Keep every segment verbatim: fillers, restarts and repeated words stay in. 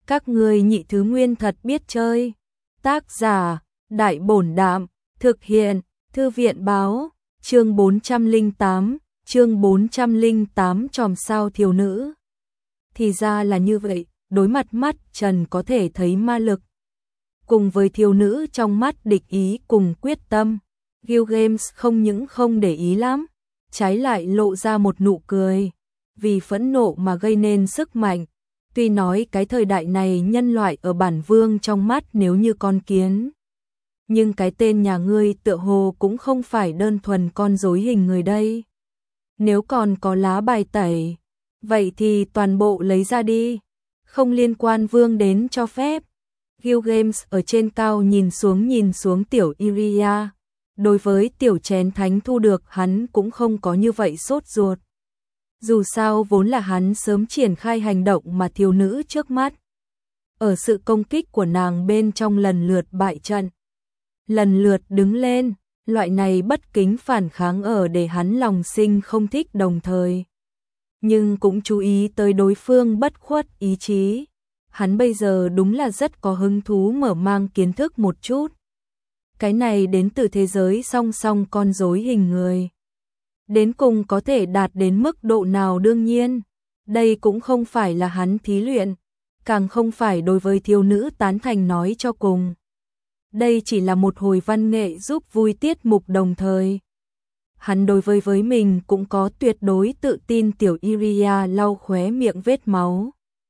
Các ngươi nhị thứ nguyên thật biết chơi. Tác giả, Đại Bổn Đạm, thực hiện, Thư viện báo, chương bốn trăm lẻ tám, chương bốn trăm lẻ tám chòm sao thiếu nữ. Thì ra là như vậy, đối mặt mắt Trần có thể thấy ma lực. Cùng với thiếu nữ trong mắt địch ý cùng quyết tâm, Gilgamesh không những không để ý lắm, trái lại lộ ra một nụ cười, vì phẫn nộ mà gây nên sức mạnh. Tuy nói cái thời đại này nhân loại ở bản vương trong mắt nếu như con kiến, nhưng cái tên nhà ngươi tựa hồ cũng không phải đơn thuần con rối hình người đây. Nếu còn có lá bài tẩy, vậy thì toàn bộ lấy ra đi, không liên quan vương đến cho phép. Gilgamesh ở trên cao nhìn xuống nhìn xuống tiểu Iria, đối với tiểu chén thánh thu được hắn cũng không có như vậy sốt ruột. Dù sao vốn là hắn sớm triển khai hành động mà thiếu nữ trước mắt, ở sự công kích của nàng bên trong lần lượt bại trận, lần lượt đứng lên, loại này bất kính phản kháng ở để hắn lòng sinh không thích đồng thời. Nhưng cũng chú ý tới đối phương bất khuất ý chí, hắn bây giờ đúng là rất có hứng thú mở mang kiến thức một chút. Cái này đến từ thế giới song song con rối hình người. Đến cùng có thể đạt đến mức độ nào đương nhiên, đây cũng không phải là hắn thí luyện, càng không phải đối với thiếu nữ tán thành nói cho cùng. Đây chỉ là một hồi văn nghệ giúp vui tiết mục đồng thời. Hắn đối với với mình cũng có tuyệt đối tự tin. Tiểu Iria lau khóe miệng vết máu,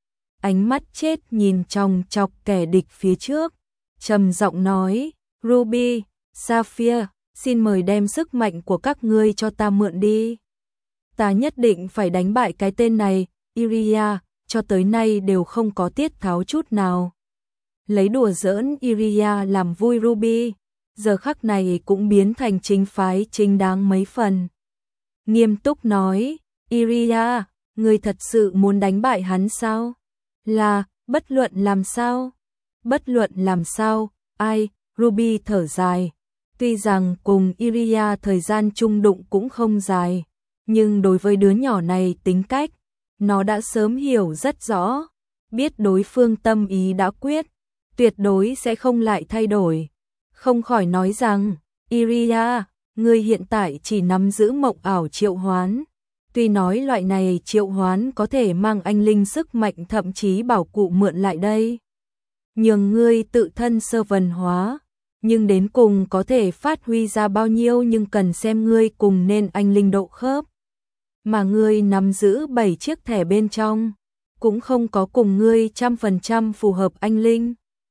ánh mắt chết nhìn chòng chọc kẻ địch phía trước, trầm giọng nói, Ruby, Sapphire, xin mời đem sức mạnh của các ngươi cho ta mượn đi. Ta nhất định phải đánh bại cái tên này. Iria, cho tới nay đều không có tiết tháo chút nào. Lấy đùa giỡn Iria làm vui Ruby, giờ khắc này cũng biến thành chính phái chính đáng mấy phần. Nghiêm túc nói, Iria, ngươi thật sự muốn đánh bại hắn sao? Là, bất luận làm sao? Bất luận làm sao? Ai? Ruby thở dài. Tuy rằng cùng Iria thời gian chung đụng cũng không dài, nhưng đối với đứa nhỏ này tính cách, nó đã sớm hiểu rất rõ, biết đối phương tâm ý đã quyết, tuyệt đối sẽ không lại thay đổi. Không khỏi nói rằng, Iria, ngươi hiện tại chỉ nắm giữ mộng ảo triệu hoán. Tuy nói loại này triệu hoán có thể mang anh linh sức mạnh thậm chí bảo cụ mượn lại đây, nhường ngươi tự thân sơ vần hóa. Nhưng đến cùng có thể phát huy ra bao nhiêu nhưng cần xem ngươi cùng nên anh linh độ khớp. Mà ngươi nắm giữ bảy chiếc thẻ bên trong, cũng không có cùng ngươi trăm phần trăm phù hợp anh linh.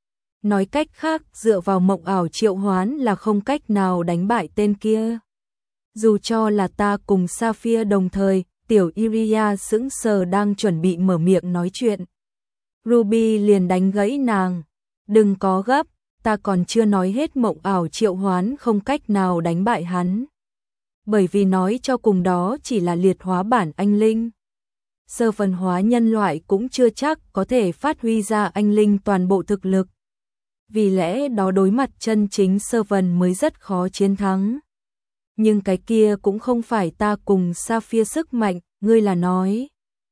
Nói cách khác, dựa vào mộng ảo triệu hoán là không cách nào đánh bại tên kia. Dù cho là ta cùng Sapphire đồng thời, tiểu Iria sững sờ đang chuẩn bị mở miệng nói chuyện. Ruby liền đánh gãy nàng, đừng có gấp. Ta còn chưa nói hết mộng ảo triệu hoán không cách nào đánh bại hắn. Bởi vì nói cho cùng đó chỉ là liệt hóa bản anh linh. Sơ phần hóa nhân loại cũng chưa chắc có thể phát huy ra anh linh toàn bộ thực lực. Vì lẽ đó đối mặt chân chính sơ vần mới rất khó chiến thắng. Nhưng cái kia cũng không phải ta cùng Sapphire sức mạnh, ngươi là nói.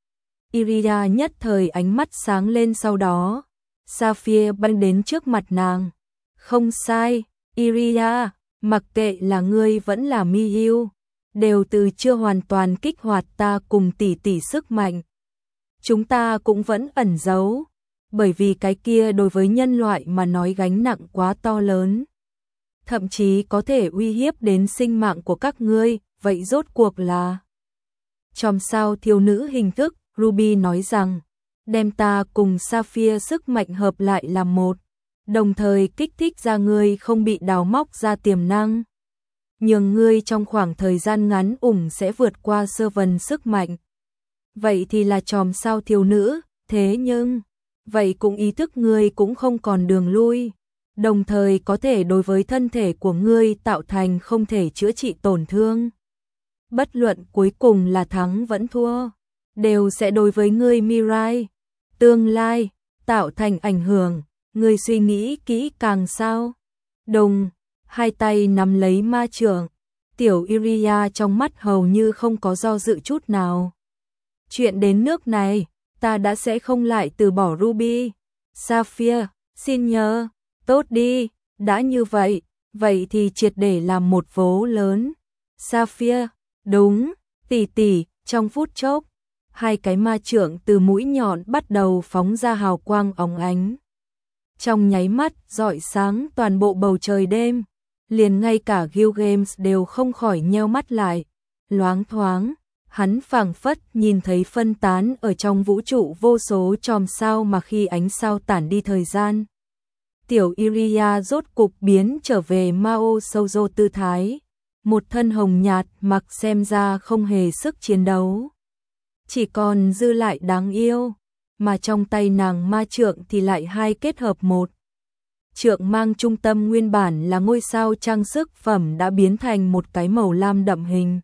Iria nhất thời ánh mắt sáng lên, sau đó Sapphire băng đến trước mặt nàng. Không sai, Iria, mặc kệ là ngươi vẫn là Miyu, đều từ chưa hoàn toàn kích hoạt ta cùng tỷ tỷ sức mạnh. Chúng ta cũng vẫn ẩn giấu, bởi vì cái kia đối với nhân loại mà nói gánh nặng quá to lớn. Thậm chí có thể uy hiếp đến sinh mạng của các ngươi, vậy rốt cuộc là chòm sao thiếu nữ hình thức. Ruby nói rằng, đem ta cùng Sapphire sức mạnh hợp lại làm một, đồng thời kích thích ra ngươi không bị đào móc ra tiềm năng, nhường ngươi trong khoảng thời gian ngắn ủng sẽ vượt qua sơ vần sức mạnh. Vậy thì là chòm sao thiếu nữ, thế nhưng, vậy cũng ý thức ngươi cũng không còn đường lui, đồng thời có thể đối với thân thể của ngươi tạo thành không thể chữa trị tổn thương. Bất luận cuối cùng là thắng vẫn thua, đều sẽ đối với ngươi Mirai, tương lai, tạo thành ảnh hưởng. Ngươi suy nghĩ kỹ càng sao? Đồng, hai tay nắm lấy ma chưởng, tiểu Iria trong mắt hầu như không có do dự chút nào. Chuyện đến nước này, ta đã sẽ không lại từ bỏ Ruby. Sapphire, xin nhờ, tốt đi, đã như vậy, vậy thì triệt để làm một vố lớn. Sapphire, đúng, tỷ tỷ, trong phút chốc, hai cái ma trượng từ mũi nhọn bắt đầu phóng ra hào quang óng ánh. Trong nháy mắt, rọi sáng toàn bộ bầu trời đêm, liền ngay cả Gilgamesh đều không khỏi nheo mắt lại, loáng thoáng. Hắn phảng phất nhìn thấy phân tán ở trong vũ trụ vô số chòm sao mà khi ánh sao tản đi thời gian. Tiểu Iria rốt cục biến trở về Mao Shoujo tư thái, một thân hồng nhạt mặc xem ra không hề sức chiến đấu. Chỉ còn dư lại đáng yêu, mà trong tay nàng ma trượng thì lại hai kết hợp một. Trượng mang trung tâm nguyên bản là ngôi sao trang sức phẩm đã biến thành một cái màu lam đậm hình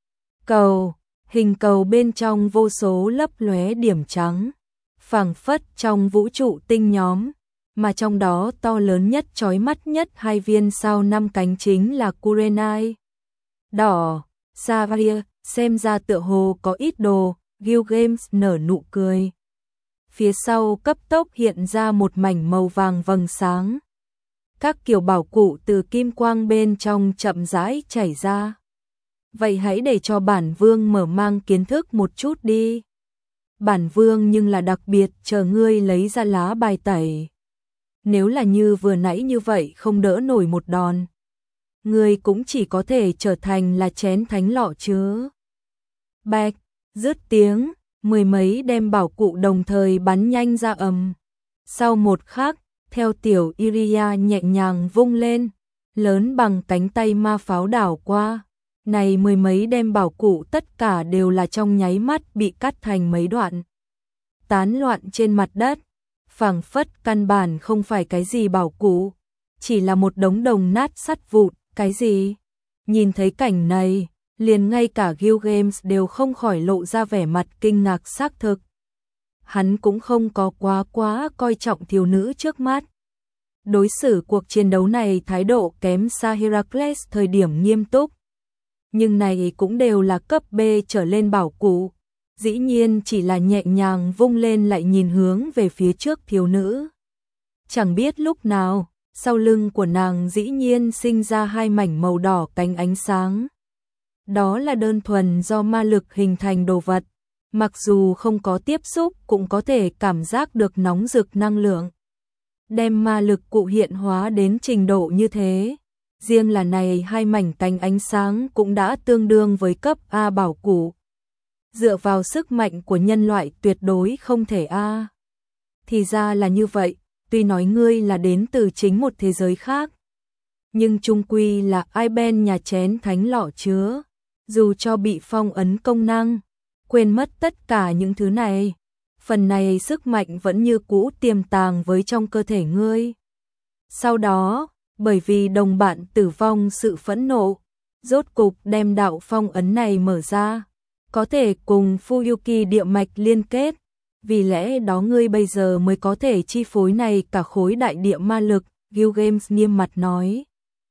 cầu. Hình cầu bên trong vô số lấp lóe điểm trắng, phảng phất trong vũ trụ tinh nhóm, mà trong đó to lớn nhất chói mắt nhất hai viên sao năm cánh chính là Kurenai. Đỏ, Sapphire, xem ra tựa hồ có ít đồ, Gilgamesh nở nụ cười. Phía sau cấp tốc hiện ra một mảnh màu vàng vầng sáng. Các kiểu bảo cụ từ kim quang bên trong chậm rãi chảy ra. Vậy hãy để cho bản vương mở mang kiến thức một chút đi. Bản vương nhưng là đặc biệt chờ ngươi lấy ra lá bài tẩy. Nếu là như vừa nãy như vậy không đỡ nổi một đòn. Ngươi cũng chỉ có thể trở thành là chén thánh lọ chứa. Bạch, dứt tiếng, mười mấy đem bảo cụ đồng thời bắn nhanh ra ầm. Sau một khắc, theo tiểu Iria nhẹ nhàng vung lên, lớn bằng cánh tay ma pháo đảo qua. Này mười mấy đem bảo cụ tất cả đều là trong nháy mắt bị cắt thành mấy đoạn. Tán loạn trên mặt đất, phảng phất căn bản không phải cái gì bảo cụ, chỉ là một đống đồng nát sắt vụn, cái gì? Nhìn thấy cảnh này, liền ngay cả Gilgamesh đều không khỏi lộ ra vẻ mặt kinh ngạc xác thực. Hắn cũng không có quá quá coi trọng thiếu nữ trước mắt. Đối xử cuộc chiến đấu này thái độ kém xa Heracles thời điểm nghiêm túc. Nhưng này cũng đều là cấp B trở lên bảo cụ, dĩ nhiên chỉ là nhẹ nhàng vung lên lại nhìn hướng về phía trước thiếu nữ. Chẳng biết lúc nào, sau lưng của nàng dĩ nhiên sinh ra hai mảnh màu đỏ cánh ánh sáng. Đó là đơn thuần do ma lực hình thành đồ vật, mặc dù không có tiếp xúc cũng có thể cảm giác được nóng rực năng lượng. Đem ma lực cụ hiện hóa đến trình độ như thế. Riêng là này hai mảnh cánh ánh sáng cũng đã tương đương với cấp A bảo cụ. Dựa vào sức mạnh của nhân loại tuyệt đối không thể A. Thì ra là như vậy, tuy nói ngươi là đến từ chính một thế giới khác. Nhưng chung quy là ai ben nhà chén thánh lọ chứa. Dù cho bị phong ấn công năng, quên mất tất cả những thứ này. Phần này sức mạnh vẫn như cũ tiềm tàng với trong cơ thể ngươi. Sau đó, bởi vì đồng bạn tử vong sự phẫn nộ, rốt cục đem đạo phong ấn này mở ra, có thể cùng Fuyuki địa mạch liên kết, vì lẽ đó ngươi bây giờ mới có thể chi phối này cả khối đại địa ma lực, Gilgamesh nghiêm mặt nói.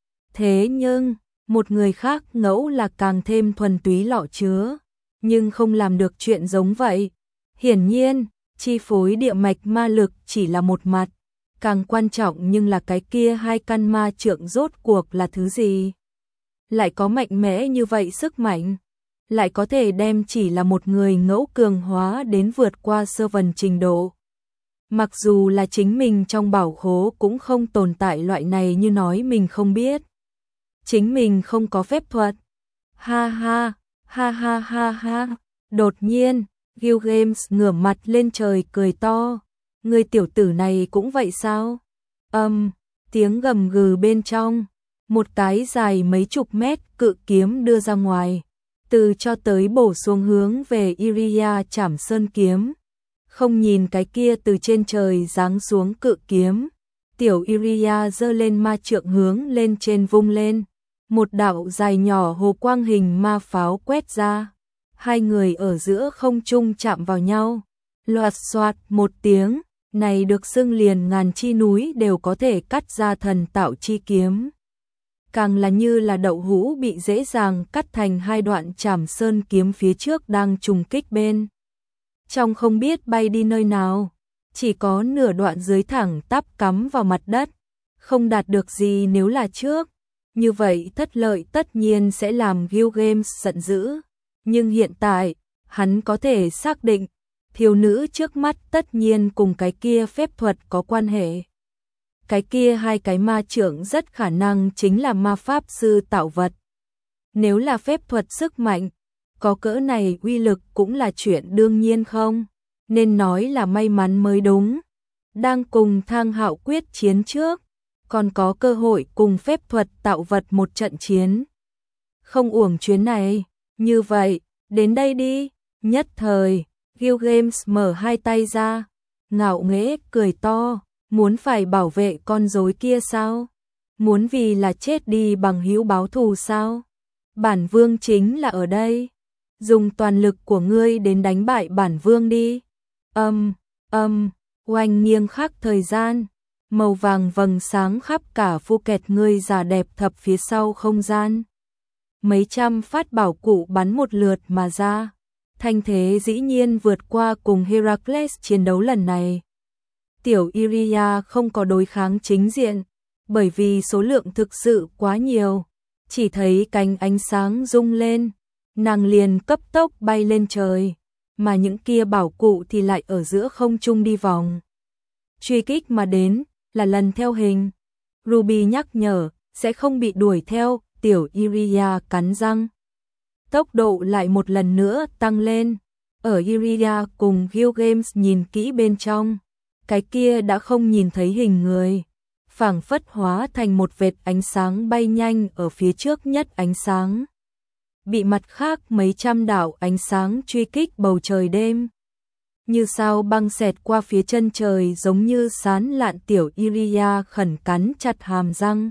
Thế nhưng, một người khác ngẫu là càng thêm thuần túy lọ chứa, nhưng không làm được chuyện giống vậy. Hiển nhiên, chi phối địa mạch ma lực chỉ là một mặt. Càng quan trọng nhưng là cái kia hai căn ma trượng rốt cuộc là thứ gì? Lại có mạnh mẽ như vậy sức mạnh? Lại có thể đem chỉ là một người ngẫu cường hóa đến vượt qua sơ vần trình độ. Mặc dù là chính mình trong bảo khố cũng không tồn tại loại này như nói mình không biết. Chính mình không có phép thuật. Ha ha, ha ha ha ha. Đột nhiên, Gilgamesh ngửa mặt lên trời cười to. Người tiểu tử này cũng vậy sao? Âm, um, tiếng gầm gừ bên trong, một cái dài mấy chục mét cự kiếm đưa ra ngoài, từ cho tới bổ xuống hướng về Iria Trảm Sơn kiếm. Không nhìn cái kia từ trên trời giáng xuống cự kiếm, tiểu Iria giơ lên ma trượng hướng lên trên vung lên, một đạo dài nhỏ hồ quang hình ma pháo quét ra, hai người ở giữa không trung chạm vào nhau, loạt xoạt một tiếng. Này được xưng liền ngàn chi núi đều có thể cắt ra thần tạo chi kiếm. Càng là như là đậu hũ bị dễ dàng cắt thành hai đoạn Trảm Sơn kiếm phía trước đang trùng kích bên. Trong không biết bay đi nơi nào. chỉ có nửa đoạn dưới thẳng tắp cắm vào mặt đất, không đạt được gì nếu là trước. Như vậy thất lợi tất nhiên sẽ làm Gilgamesh giận dữ, nhưng hiện tại, hắn có thể xác định, thiếu nữ trước mắt tất nhiên cùng cái kia phép thuật có quan hệ. Cái kia hai cái ma trưởng rất khả năng chính là ma pháp sư tạo vật. Nếu là phép thuật sức mạnh, có cỡ này uy lực cũng là chuyện đương nhiên không, nên nói là may mắn mới đúng. Đang cùng Thang Hạo quyết chiến trước, còn có cơ hội cùng phép thuật tạo vật một trận chiến. Không uổng chuyến này, như vậy, đến đây đi. Nhất thời, Gilgamesh mở hai tay ra, ngạo nghễ cười to, muốn phải bảo vệ con rối kia sao? Muốn vì là chết đi bằng hữu báo thù sao? Bản vương chính là ở đây, dùng toàn lực của ngươi đến đánh bại bản vương đi. Âm, âm, oanh nghiêng khắc thời gian, màu vàng vầng sáng khắp cả Phuket ngươi già đẹp thập phía sau không gian. Mấy trăm phát bảo cụ bắn một lượt mà ra, thanh thế dĩ nhiên vượt qua cùng Heracles chiến đấu lần này. Tiểu Iria không có đối kháng chính diện, bởi vì số lượng thực sự quá nhiều, chỉ thấy cánh ánh sáng rung lên, nàng liền cấp tốc bay lên trời, mà những kia bảo cụ thì lại ở giữa không trung đi vòng. Truy kích mà đến, là lần theo hình. Ruby nhắc nhở, sẽ không bị đuổi theo, tiểu Iria cắn răng. Tốc độ lại một lần nữa tăng lên, ở Iria cùng Gilgamesh nhìn kỹ bên trong, cái kia đã không nhìn thấy hình người, phảng phất hóa thành một vệt ánh sáng bay nhanh ở phía trước nhất ánh sáng. Bị mặt khác mấy trăm đạo ánh sáng truy kích bầu trời đêm. Như sao băng xẹt qua phía chân trời giống như sán lạn tiểu Iria khẩn cắn chặt hàm răng.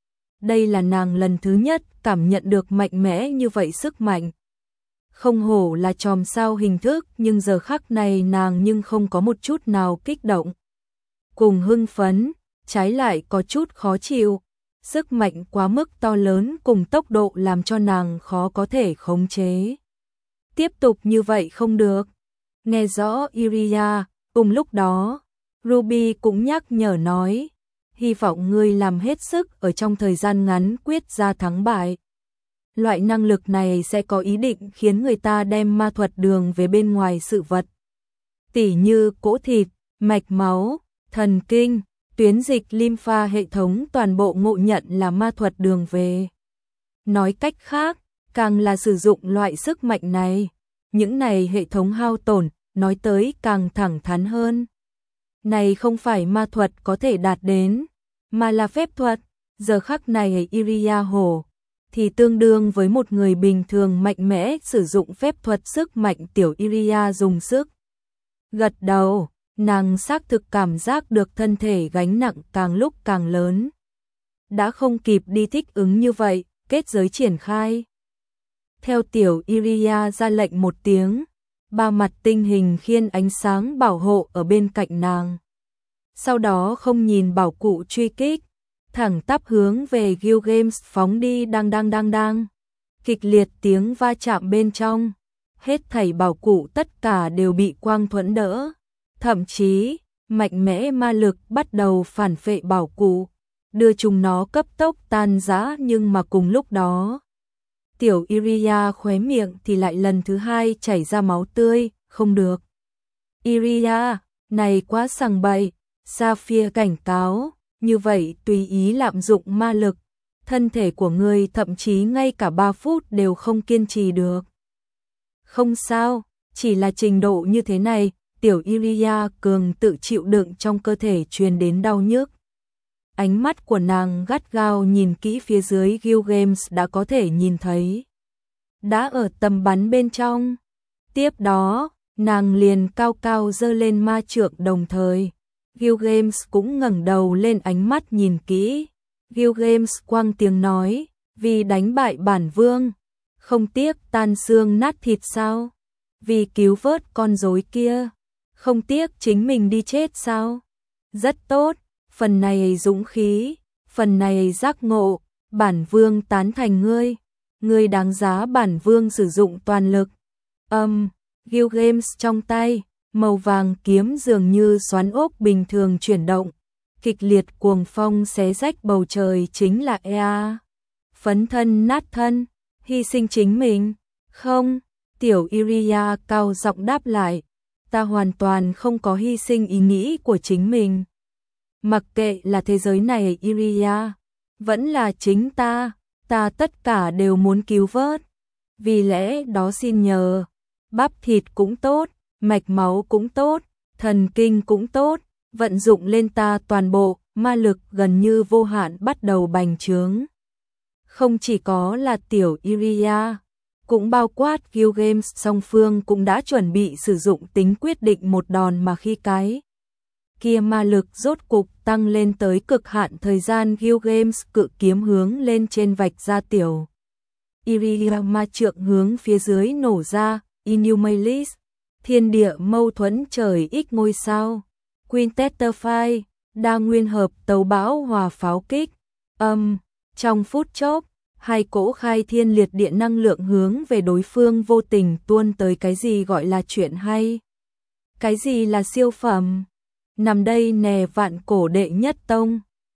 Đây là nàng lần thứ nhất cảm nhận được mạnh mẽ như vậy sức mạnh. Không hổ là chòm sao hình thức nhưng giờ khắc này nàng nhưng không có một chút nào kích động. Cùng hưng phấn, trái lại có chút khó chịu. Sức mạnh quá mức to lớn cùng tốc độ làm cho nàng khó có thể khống chế. Tiếp tục như vậy không được. Nghe rõ Iria, cùng lúc đó, Ruby cũng nhắc nhở nói, hy vọng ngươi làm hết sức ở trong thời gian ngắn quyết ra thắng bại. Loại năng lực này sẽ có ý định khiến người ta đem ma thuật đường về bên ngoài sự vật. Tỉ như cỗ thịt, mạch máu, thần kinh, tuyến dịch lympha hệ thống toàn bộ ngộ nhận là ma thuật đường về. Nói cách khác, càng là sử dụng loại sức mạnh này, những này hệ thống hao tổn, nói tới càng thẳng thắn hơn. Này không phải ma thuật có thể đạt đến, mà là phép thuật. Giờ khắc này Iria Hồ thì tương đương với một người bình thường mạnh mẽ sử dụng phép thuật sức mạnh. Tiểu Iria dùng sức gật đầu, nàng xác thực cảm giác được thân thể gánh nặng càng lúc càng lớn. Đã không kịp đi thích ứng như vậy, kết giới triển khai. Theo tiểu Iria ra lệnh một tiếng, ba mặt tinh hình khiên ánh sáng bảo hộ ở bên cạnh nàng. Sau đó không nhìn bảo cụ truy kích, thẳng tắp hướng về Gilgamesh phóng đi đang đang đang đang. Kịch liệt tiếng va chạm bên trong, hết thảy bảo cụ tất cả đều bị quang thuẫn đỡ. Thậm chí, mạnh mẽ ma lực bắt đầu phản phệ bảo cụ, đưa chúng nó cấp tốc tan rã nhưng mà cùng lúc đó. Tiểu Iria khóe miệng thì lại lần thứ hai chảy ra máu tươi, không được. Iria, này quá sằng bậy, Sapphire cảnh cáo, như vậy tùy ý lạm dụng ma lực, thân thể của ngươi thậm chí ngay cả ba phút đều không kiên trì được. Không sao, chỉ là trình độ như thế này, tiểu Iria cường tự chịu đựng trong cơ thể truyền đến đau nhức. Ánh mắt của nàng gắt gao nhìn kỹ phía dưới Gilgamesh đã có thể nhìn thấy. Đã ở tầm bắn bên trong. Tiếp đó, nàng liền cao cao giơ lên ma trượng đồng thời. Gilgamesh cũng ngẩng đầu lên ánh mắt nhìn kỹ. Gilgamesh quăng tiếng nói, vì đánh bại bản vương, không tiếc tan xương nát thịt sao? Vì cứu vớt con rối kia, không tiếc chính mình đi chết sao? Rất tốt, phần này dũng khí, phần này giác ngộ, bản vương tán thành ngươi, ngươi đáng giá bản vương sử dụng toàn lực. Âm, um, Gilgamesh trong tay, Màu vàng kiếm dường như xoắn ốc bình thường chuyển động, kịch liệt cuồng phong xé rách bầu trời. Chính là Ea. Phấn thân nát thân, hy sinh chính mình. Không, tiểu Iria cao giọng đáp lại, ta hoàn toàn không có hy sinh ý nghĩ của chính mình. Mặc kệ là thế giới này Iria, vẫn là chính ta, ta tất cả đều muốn cứu vớt. Vì lẽ đó xin nhờ, bắp thịt cũng tốt, mạch máu cũng tốt, thần kinh cũng tốt, vận dụng lên ta toàn bộ, ma lực gần như vô hạn bắt đầu bành trướng. Không chỉ có là tiểu Iria, cũng bao quát Guild Games, song phương cũng đã chuẩn bị sử dụng tính quyết định một đòn mà khi cái kia ma lực rốt cục tăng lên tới cực hạn thời gian. Guild Games cự kiếm hướng lên trên vạch ra tiểu Iria ma trượng hướng phía dưới nổ ra. Inhumalis, thiên địa mâu thuẫn trời ít ngôi sao. Quintetterfy, đa nguyên hợp tấu bão hòa pháo kích. Âm, trong phút chốc, hai cỗ khai thiên liệt địa năng lượng hướng về đối phương vô tình tuôn tới. Cái gì gọi là chuyện hay? Cái gì là siêu phẩm? Nằm đây nè vạn cổ đệ nhất tông.